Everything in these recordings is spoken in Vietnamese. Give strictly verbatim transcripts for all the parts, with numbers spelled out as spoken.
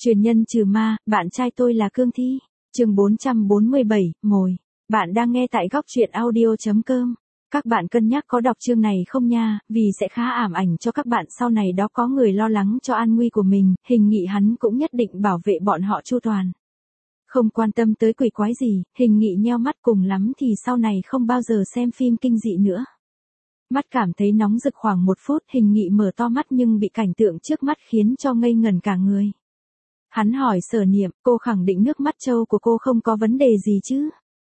Truyền nhân trừ ma, bạn trai tôi là cương thi. Chương bốn trăm bốn mươi bảy, mồi. Bạn đang nghe tại góc truyện audio chấm com. Các bạn cân nhắc có đọc chương này không nha, vì sẽ khá ảm ảnh cho các bạn sau này đó có người lo lắng cho an nguy của mình, Hình Nghị hắn cũng nhất định bảo vệ bọn họ chu toàn. Không quan tâm tới quỷ quái gì, Hình Nghị nheo mắt cùng lắm thì sau này không bao giờ xem phim kinh dị nữa. Mắt cảm thấy nóng rực khoảng một phút, Hình Nghị mở to mắt nhưng bị cảnh tượng trước mắt khiến cho ngây ngẩn cả người. Hắn hỏi Sở Niệm, cô khẳng định nước mắt trâu của cô không có vấn đề gì chứ?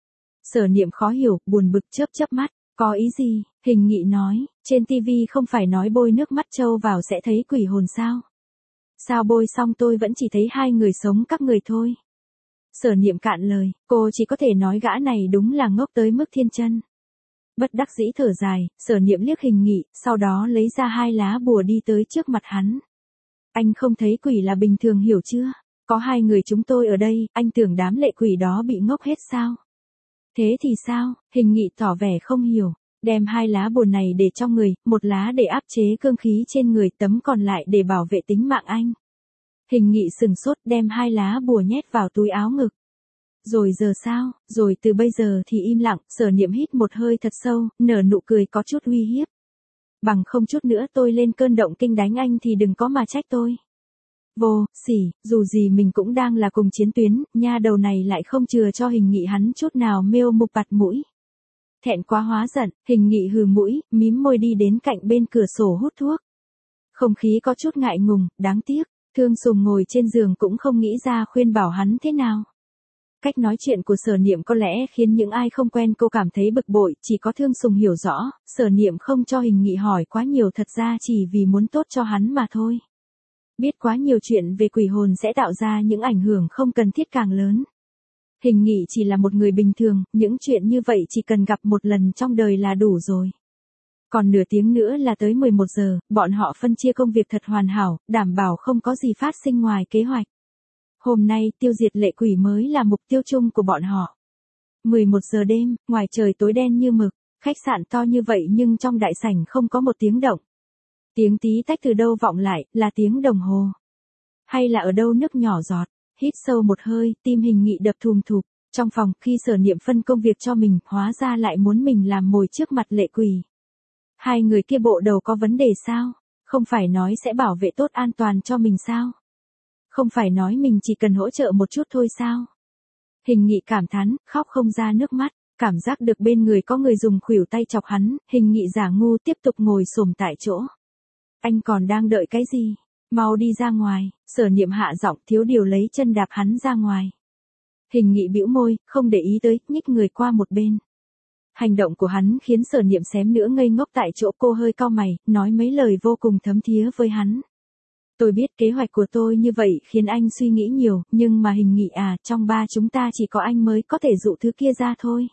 Sở Niệm khó hiểu, buồn bực chớp chớp mắt, có ý gì? Hình Nghị nói, trên tivi không phải nói bôi nước mắt trâu vào sẽ thấy quỷ hồn sao? Sao bôi xong tôi vẫn chỉ thấy hai người sống các người thôi? Sở Niệm cạn lời, cô chỉ có thể nói gã này đúng là ngốc tới mức thiên chân. Bất đắc dĩ thở dài, Sở Niệm liếc Hình Nghị, sau đó lấy ra hai lá bùa đi tới trước mặt hắn. Anh không thấy quỷ là bình thường hiểu chưa? Có hai người chúng tôi ở đây, anh tưởng đám lệ quỷ đó bị ngốc hết sao? Thế thì sao? Hình Nghị tỏ vẻ không hiểu, đem hai lá bùa này để trong người, một lá để áp chế cương khí trên người, tấm còn lại để bảo vệ tính mạng anh. Hình Nghị sừng sốt đem hai lá bùa nhét vào túi áo ngực. Rồi giờ sao? Rồi từ bây giờ thì im lặng, Sở Niệm hít một hơi thật sâu, nở nụ cười có chút uy hiếp. Bằng không chút nữa tôi lên cơn động kinh đánh anh thì đừng có mà trách tôi. Vô, xỉ, dù gì mình cũng đang là cùng chiến tuyến, nha đầu này lại không chừa cho Hình Nghị hắn chút nào mêu mục bạt mũi. Thẹn quá hóa giận, Hình Nghị hừ mũi, mím môi đi đến cạnh bên cửa sổ hút thuốc. Không khí có chút ngại ngùng, đáng tiếc, Thương Sùng ngồi trên giường cũng không nghĩ ra khuyên bảo hắn thế nào. Cách nói chuyện của Sở Niệm có lẽ khiến những ai không quen cô cảm thấy bực bội, chỉ có Thương Sùng hiểu rõ, Sở Niệm không cho Hình Nghị hỏi quá nhiều thật ra chỉ vì muốn tốt cho hắn mà thôi. Biết quá nhiều chuyện về quỷ hồn sẽ tạo ra những ảnh hưởng không cần thiết càng lớn. Hình Nghị chỉ là một người bình thường, những chuyện như vậy chỉ cần gặp một lần trong đời là đủ rồi. Còn nửa tiếng nữa là tới mười một giờ, bọn họ phân chia công việc thật hoàn hảo, đảm bảo không có gì phát sinh ngoài kế hoạch. Hôm nay tiêu diệt lệ quỷ mới là mục tiêu chung của bọn họ. mười một giờ đêm, ngoài trời tối đen như mực, khách sạn to như vậy nhưng trong đại sảnh không có một tiếng động. Tiếng tí tách từ đâu vọng lại, là tiếng đồng hồ. Hay là ở đâu nước nhỏ giọt, hít sâu một hơi, tim Hình Nghị đập thùm thụp. Trong phòng, khi Sở Niệm phân công việc cho mình, hóa ra lại muốn mình làm mồi trước mặt lệ quỷ. Hai người kia bộ đầu có vấn đề sao? Không phải nói sẽ bảo vệ tốt an toàn cho mình sao? Không phải nói mình chỉ cần hỗ trợ một chút thôi sao? Hình Nghị cảm thán, khóc không ra nước mắt, cảm giác được bên người có người dùng khuỷu tay chọc hắn, Hình Nghị giả ngu tiếp tục ngồi xổm tại chỗ. Anh còn đang đợi cái gì? Mau đi ra ngoài, Sở Niệm hạ giọng thiếu điều lấy chân đạp hắn ra ngoài. Hình Nghị bĩu môi, không để ý tới, nhích người qua một bên. Hành động của hắn khiến Sở Niệm xém nữa ngây ngốc tại chỗ, cô hơi cau mày, nói mấy lời vô cùng thấm thía với hắn. Tôi biết kế hoạch của tôi như vậy khiến anh suy nghĩ nhiều, nhưng mà Hình Nghị à, trong ba chúng ta chỉ có anh mới có thể dụ thứ kia ra thôi.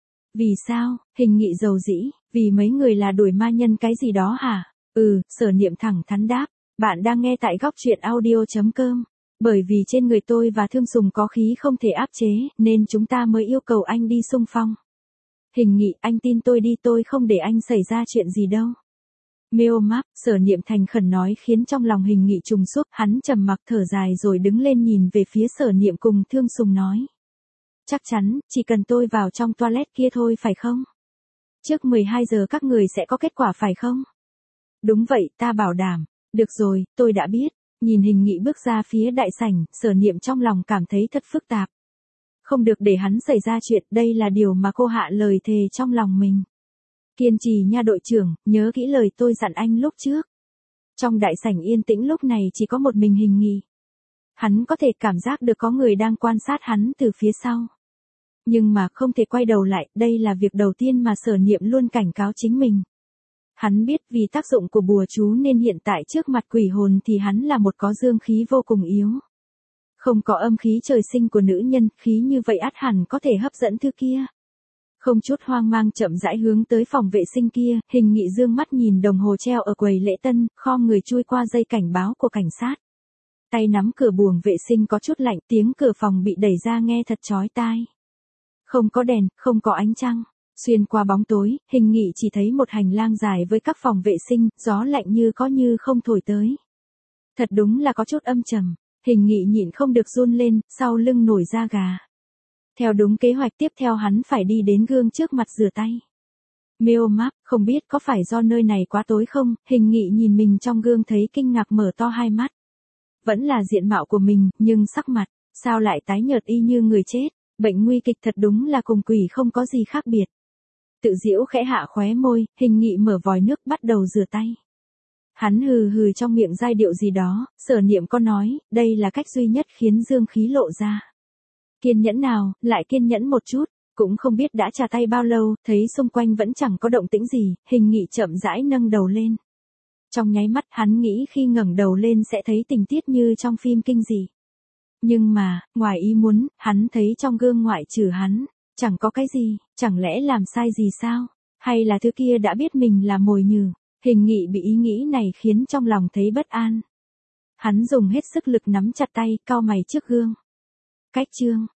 Vì sao? Hình Nghị dầu dĩ, vì mấy người là đuổi ma nhân cái gì đó hả? Ừ, Sở Niệm thẳng thắn đáp, bạn đang nghe tại góc truyện audio chấm com. Bởi vì trên người tôi và Thương Sùng có khí không thể áp chế, nên chúng ta mới yêu cầu anh đi xung phong. Hình Nghị, anh tin tôi đi, tôi không để anh xảy ra chuyện gì đâu. Mêu máp, Sở Niệm thành khẩn nói khiến trong lòng Hình Nghị trùng xúc, hắn trầm mặc thở dài rồi đứng lên nhìn về phía Sở Niệm cùng Thương Sùng nói. Chắc chắn, chỉ cần tôi vào trong toilet kia thôi phải không? Trước mười hai giờ các người sẽ có kết quả phải không? Đúng vậy, ta bảo đảm. Được rồi, tôi đã biết. Nhìn Hình Nghị bước ra phía đại sảnh, Sở Niệm trong lòng cảm thấy thật phức tạp. Không được để hắn xảy ra chuyện, đây là điều mà cô hạ lời thề trong lòng mình. Kiên trì nha đội trưởng, nhớ kỹ lời tôi dặn anh lúc trước. Trong đại sảnh yên tĩnh lúc này chỉ có một mình Hình Nghị. Hắn có thể cảm giác được có người đang quan sát hắn từ phía sau. Nhưng mà không thể quay đầu lại, đây là việc đầu tiên mà Sở Niệm luôn cảnh cáo chính mình. Hắn biết vì tác dụng của bùa chú nên hiện tại trước mặt quỷ hồn thì hắn là một có dương khí vô cùng yếu. Không có âm khí trời sinh của nữ nhân, khí như vậy ắt hẳn có thể hấp dẫn thứ kia. Không chút hoang mang chậm rãi hướng tới phòng vệ sinh kia, Hình Nghị dương mắt nhìn đồng hồ treo ở quầy lễ tân, khom người chui qua dây cảnh báo của cảnh sát. Tay nắm cửa buồng vệ sinh có chút lạnh, tiếng cửa phòng bị đẩy ra nghe thật chói tai. Không có đèn, không có ánh trăng. Xuyên qua bóng tối, Hình Nghị chỉ thấy một hành lang dài với các phòng vệ sinh, gió lạnh như có như không thổi tới. Thật đúng là có chút âm trầm. Hình Nghị nhịn không được run lên, sau lưng nổi da gà. Theo đúng kế hoạch tiếp theo hắn phải đi đến gương trước mặt rửa tay. Mêu máp, không biết có phải do nơi này quá tối không, Hình Nghị nhìn mình trong gương thấy kinh ngạc mở to hai mắt. Vẫn là diện mạo của mình, nhưng sắc mặt, sao lại tái nhợt y như người chết, bệnh nguy kịch thật đúng là cùng quỷ không có gì khác biệt. Tự giễu khẽ hạ khóe môi, Hình Nghị mở vòi nước bắt đầu rửa tay. Hắn hừ hừ trong miệng giai điệu gì đó, Sở Niệm có nói, đây là cách duy nhất khiến dương khí lộ ra. Kiên nhẫn nào, lại kiên nhẫn một chút, cũng không biết đã trà tay bao lâu, thấy xung quanh vẫn chẳng có động tĩnh gì, Hình Nghị chậm rãi nâng đầu lên. Trong nháy mắt hắn nghĩ khi ngẩng đầu lên sẽ thấy tình tiết như trong phim kinh dị. Nhưng mà, ngoài ý muốn, hắn thấy trong gương ngoại trừ hắn, chẳng có cái gì, chẳng lẽ làm sai gì sao? Hay là thứ kia đã biết mình là mồi nhử? Hình Nghị bị ý nghĩ này khiến trong lòng thấy bất an. Hắn dùng hết sức lực nắm chặt tay, cau mày trước gương. Cách chương